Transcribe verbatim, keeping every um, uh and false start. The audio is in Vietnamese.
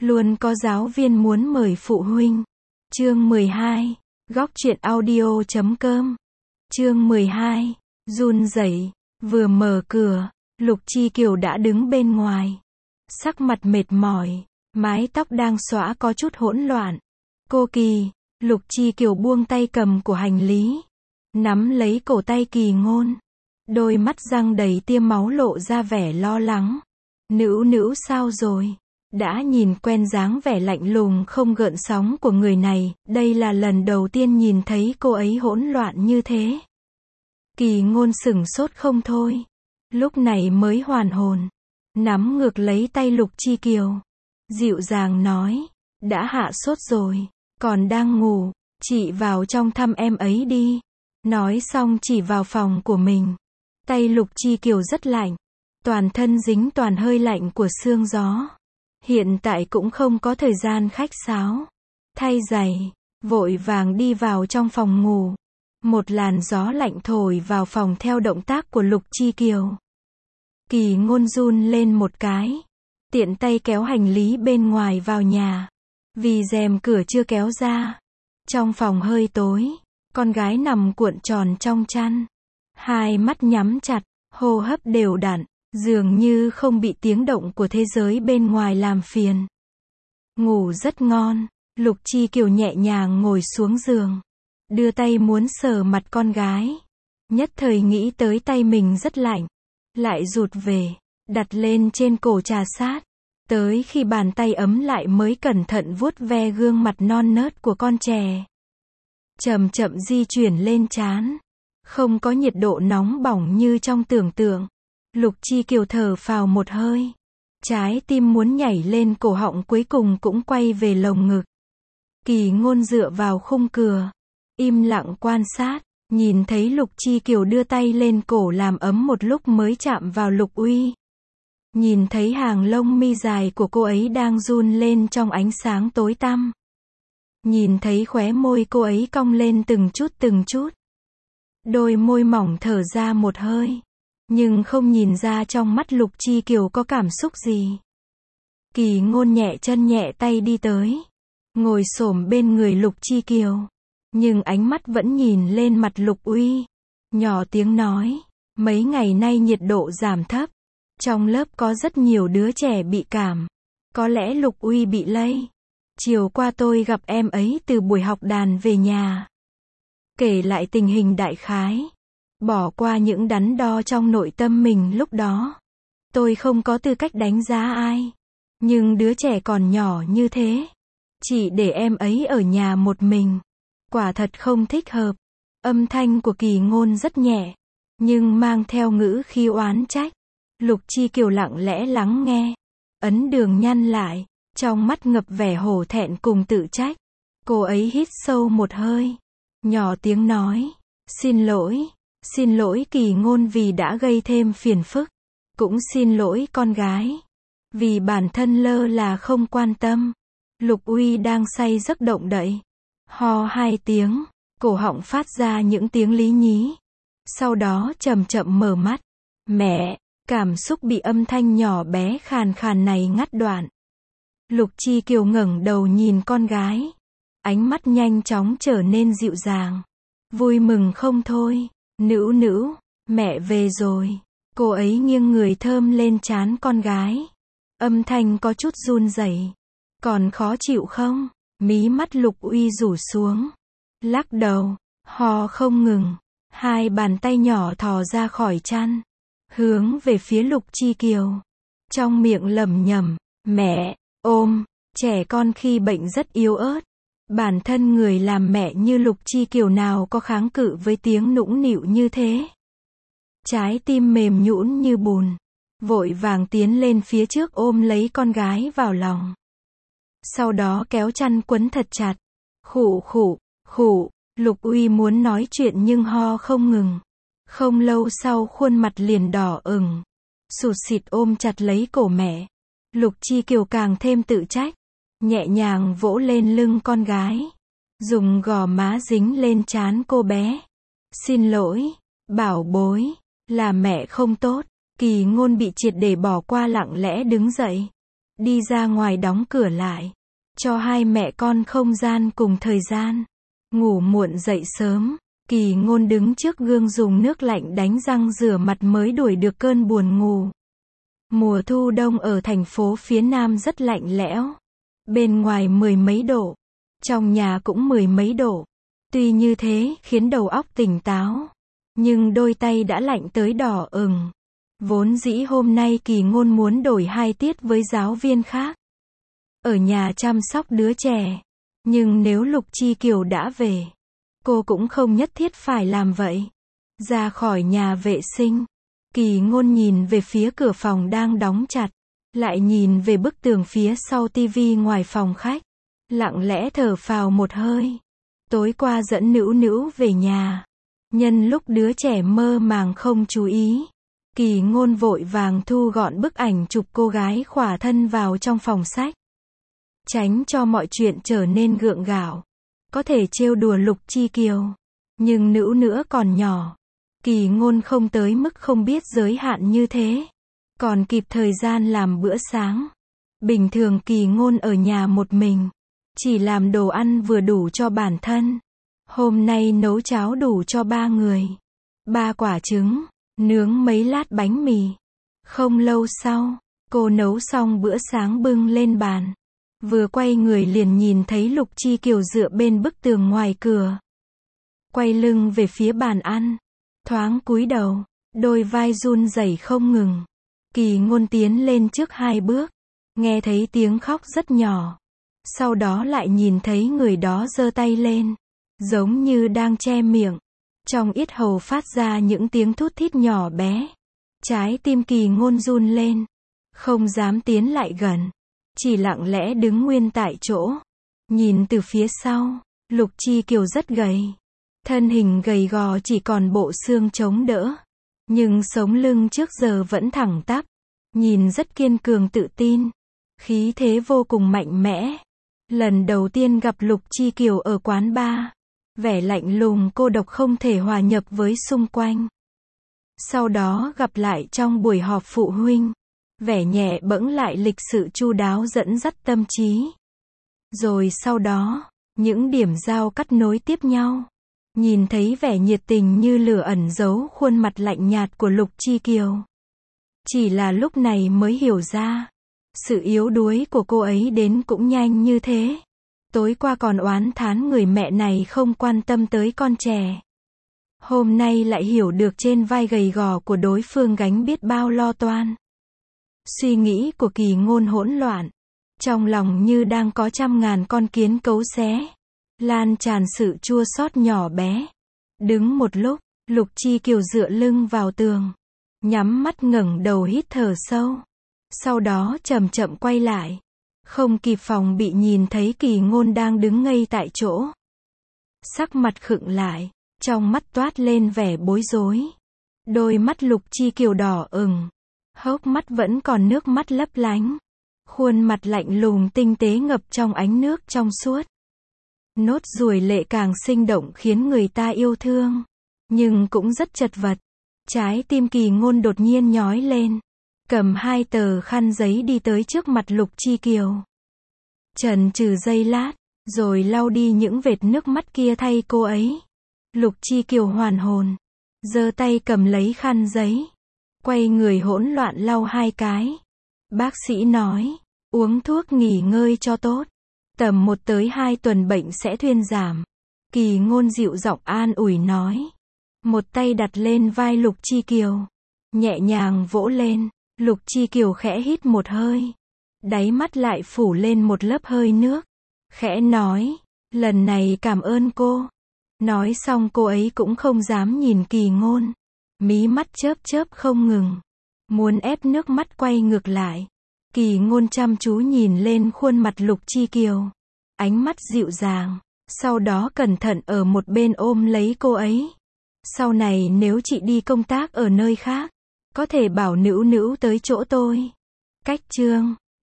Luôn có giáo viên muốn mời phụ huynh. Chương mười hai. Góc truyện audio chấm com. Chương mười hai. Run rẩy. Vừa mở cửa, Lục Chi Kiều đã đứng bên ngoài. Sắc mặt mệt mỏi, mái tóc đang xõa có chút hỗn loạn. Cô Kỳ, Lục Chi Kiều buông tay cầm của hành lý, nắm lấy cổ tay Kỳ Ngôn. Đôi mắt răng đầy tia máu lộ ra vẻ lo lắng. Nữu nữu sao rồi? Đã nhìn quen dáng vẻ lạnh lùng không gợn sóng của người này, đây là lần đầu tiên nhìn thấy cô ấy hỗn loạn như thế. Kỳ Ngôn sửng sốt không thôi. Lúc này mới hoàn hồn, nắm ngược lấy tay Lục Chi Kiều, dịu dàng nói, đã hạ sốt rồi, còn đang ngủ, chị vào trong thăm em ấy đi. Nói xong chỉ vào phòng của mình. Tay Lục Chi Kiều rất lạnh, toàn thân dính toàn hơi lạnh của sương gió. Hiện tại cũng không có thời gian khách sáo, thay giày, vội vàng đi vào trong phòng ngủ. Một làn gió lạnh thổi vào phòng theo động tác của Lục Chi Kiều. Kỳ Ngôn run lên một cái, tiện tay kéo hành lý bên ngoài vào nhà. Vì rèm cửa chưa kéo ra, trong phòng hơi tối, con gái nằm cuộn tròn trong chăn, hai mắt nhắm chặt, hô hấp đều đặn, dường như không bị tiếng động của thế giới bên ngoài làm phiền. Ngủ rất ngon. Lục Chi Kiều nhẹ nhàng ngồi xuống giường, đưa tay muốn sờ mặt con gái. Nhất thời nghĩ tới tay mình rất lạnh, lại rụt về, đặt lên trên cổ trà sát. Tới khi bàn tay ấm lại mới cẩn thận vuốt ve gương mặt non nớt của con trẻ. Chậm chậm di chuyển lên trán. Không có nhiệt độ nóng bỏng như trong tưởng tượng. Lục Chi Kiều thở phào một hơi. Trái tim muốn nhảy lên cổ họng cuối cùng cũng quay về lồng ngực. Kỳ Ngôn dựa vào khung cửa, im lặng quan sát, nhìn thấy Lục Chi Kiều đưa tay lên cổ làm ấm một lúc mới chạm vào Lục Uy. Nhìn thấy hàng lông mi dài của cô ấy đang run lên trong ánh sáng tối tăm. Nhìn thấy khóe môi cô ấy cong lên từng chút từng chút. Đôi môi mỏng thở ra một hơi. Nhưng không nhìn ra trong mắt Lục Chi Kiều có cảm xúc gì. Kỳ Ngôn nhẹ chân nhẹ tay đi tới, ngồi xổm bên người Lục Chi Kiều. Nhưng ánh mắt vẫn nhìn lên mặt Lục Uy. Nhỏ tiếng nói, mấy ngày nay nhiệt độ giảm thấp. Trong lớp có rất nhiều đứa trẻ bị cảm. Có lẽ Lục Uy bị lây. Chiều qua tôi gặp em ấy từ buổi học đàn về nhà. Kể lại tình hình đại khái. Bỏ qua những đắn đo trong nội tâm mình lúc đó. Tôi không có tư cách đánh giá ai. Nhưng đứa trẻ còn nhỏ như thế. Chỉ để em ấy ở nhà một mình. Quả thật không thích hợp. Âm thanh của Kỳ Ngôn rất nhẹ. Nhưng mang theo ngữ khí oán trách. Lục Chi Kiều lặng lẽ lắng nghe. Ấn đường nhăn lại. Trong mắt ngập vẻ hổ thẹn cùng tự trách. Cô ấy hít sâu một hơi. Nhỏ tiếng nói. Xin lỗi. Xin lỗi Kỳ Ngôn vì đã gây thêm phiền phức. Cũng xin lỗi con gái. Vì bản thân lơ là không quan tâm. Lục Uy đang say giấc động đậy. Ho hai tiếng. Cổ họng phát ra những tiếng lý nhí. Sau đó chậm chậm mở mắt. Mẹ. Cảm xúc bị âm thanh nhỏ bé khàn khàn này ngắt đoạn. Lục Chi Kiều ngẩng đầu nhìn con gái. Ánh mắt nhanh chóng trở nên dịu dàng. Vui mừng không thôi. Nữu nữu, mẹ về rồi. Cô ấy nghiêng người thơm lên trán con gái. Âm thanh có chút run rẩy. Còn khó chịu không? Mí mắt Lục Uy rủ xuống. Lắc đầu, ho không ngừng. Hai bàn tay nhỏ thò ra khỏi chăn. Hướng về phía Lục Chi Kiều. Trong miệng lẩm nhẩm, mẹ, ôm, trẻ con khi bệnh rất yếu ớt. Bản thân người làm mẹ như Lục Chi Kiều nào có kháng cự với tiếng nũng nịu như thế. Trái tim mềm nhũn như bùn. Vội vàng tiến lên phía trước ôm lấy con gái vào lòng. Sau đó kéo chăn quấn thật chặt. Khụ khụ, khụ, Lục Uy muốn nói chuyện nhưng ho không ngừng. Không lâu sau khuôn mặt liền đỏ ửng. Sụt sịt ôm chặt lấy cổ mẹ. Lục Chi Kiều càng thêm tự trách. Nhẹ nhàng vỗ lên lưng con gái. Dùng gò má dính lên trán cô bé. Xin lỗi, bảo bối, là mẹ không tốt. Kỳ Ngôn bị triệt để bỏ qua lặng lẽ đứng dậy. đi ra ngoài đóng cửa lại, cho hai mẹ con không gian cùng thời gian. Ngủ muộn dậy sớm, Kỳ Ngôn đứng trước gương dùng nước lạnh đánh răng rửa mặt mới đuổi được cơn buồn ngủ. Mùa thu đông ở thành phố phía Nam rất lạnh lẽo. Bên ngoài mười mấy độ, trong nhà cũng mười mấy độ. Tuy như thế khiến đầu óc tỉnh táo, nhưng đôi tay đã lạnh tới đỏ ửng. Vốn dĩ hôm nay Kỳ Ngôn muốn đổi hai tiết với giáo viên khác, ở nhà chăm sóc đứa trẻ. Nhưng nếu Lục Chi Kiều đã về, cô cũng không nhất thiết phải làm vậy. Ra khỏi nhà vệ sinh, Kỳ Ngôn nhìn về phía cửa phòng đang đóng chặt, lại nhìn về bức tường phía sau tivi ngoài phòng khách, lặng lẽ thở phào một hơi. Tối qua dẫn Nữu Nữu về nhà, nhân lúc đứa trẻ mơ màng không chú ý, Kỳ Ngôn vội vàng thu gọn bức ảnh chụp cô gái khỏa thân vào trong phòng sách, tránh cho mọi chuyện trở nên gượng gạo. Có thể trêu đùa Lục Chi Kiều, nhưng Nữu nữa còn nhỏ, Kỳ Ngôn không tới mức không biết giới hạn như thế, còn kịp thời gian làm bữa sáng. Bình thường Kỳ Ngôn ở nhà một mình, chỉ làm đồ ăn vừa đủ cho bản thân. Hôm nay nấu cháo đủ cho ba người, ba quả trứng, nướng mấy lát bánh mì. Không lâu sau, cô nấu xong bữa sáng bưng lên bàn. Vừa quay người liền nhìn thấy Lục Chi Kiều dựa bên bức tường ngoài cửa, quay lưng về phía bàn ăn, thoáng cúi đầu, đôi vai run rẩy không ngừng. Kỳ Ngôn tiến lên trước hai bước, nghe thấy tiếng khóc rất nhỏ, sau đó lại nhìn thấy người đó giơ tay lên, giống như đang che miệng, trong yết hầu phát ra những tiếng thút thít nhỏ bé. Trái tim Kỳ Ngôn run lên, không dám tiến lại gần, chỉ lặng lẽ đứng nguyên tại chỗ. Nhìn từ phía sau, Lục Chi Kiều rất gầy, thân hình gầy gò chỉ còn bộ xương chống đỡ, nhưng sống lưng trước giờ vẫn thẳng tắp, nhìn rất kiên cường tự tin, khí thế vô cùng mạnh mẽ. Lần đầu tiên gặp Lục Chi Kiều ở quán bar, vẻ lạnh lùng cô độc không thể hòa nhập với xung quanh. Sau đó gặp lại trong buổi họp phụ huynh, vẻ nhẹ bẫng lại lịch sự chu đáo dẫn dắt tâm trí. Rồi sau đó, những điểm giao cắt nối tiếp nhau. Nhìn thấy vẻ nhiệt tình như lửa ẩn giấu khuôn mặt lạnh nhạt của Lục Chi Kiều. Chỉ là lúc này mới hiểu ra, sự yếu đuối của cô ấy đến cũng nhanh như thế. Tối qua còn oán thán người mẹ này không quan tâm tới con trẻ. Hôm nay lại hiểu được trên vai gầy gò của đối phương gánh biết bao lo toan. Suy nghĩ của Kỳ Ngôn hỗn loạn, trong lòng như đang có trăm ngàn con kiến cấu xé, lan tràn sự chua xót nhỏ bé. Đứng một lúc, Lục Chi Kiều dựa lưng vào tường, nhắm mắt ngẩng đầu hít thở sâu, sau đó chậm chậm quay lại, không kịp phòng bị nhìn thấy Kỳ Ngôn đang đứng ngây tại chỗ. Sắc mặt khựng lại, trong mắt toát lên vẻ bối rối. Đôi mắt Lục Chi Kiều đỏ ửng, hốc mắt vẫn còn nước mắt lấp lánh, khuôn mặt lạnh lùng tinh tế ngập trong ánh nước trong suốt. Nốt ruồi lệ càng sinh động khiến người ta yêu thương, nhưng cũng rất chật vật. Trái tim Kỳ Ngôn đột nhiên nhói lên, cầm hai tờ khăn giấy đi tới trước mặt Lục Chi Kiều. Chần chừ giây lát, rồi lau đi những vệt nước mắt kia thay cô ấy. Lục Chi Kiều hoàn hồn, giơ tay cầm lấy khăn giấy, quay người hỗn loạn lau hai cái. Bác sĩ nói, uống thuốc nghỉ ngơi cho tốt, tầm một tới hai tuần bệnh sẽ thuyên giảm. Kỳ Ngôn dịu giọng an ủi nói. Một tay đặt lên vai Lục Chi Kiều, nhẹ nhàng vỗ lên. Lục Chi Kiều khẽ hít một hơi, đáy mắt lại phủ lên một lớp hơi nước, khẽ nói, lần này cảm ơn cô. Nói xong cô ấy cũng không dám nhìn Kỳ Ngôn, mí mắt chớp chớp không ngừng, muốn ép nước mắt quay ngược lại. Kỳ Ngôn chăm chú nhìn lên khuôn mặt Lục Chi Kiều, ánh mắt dịu dàng, sau đó cẩn thận ở một bên ôm lấy cô ấy. Sau này nếu chị đi công tác ở nơi khác, có thể bảo Nữu Nữu tới chỗ tôi. Cách chương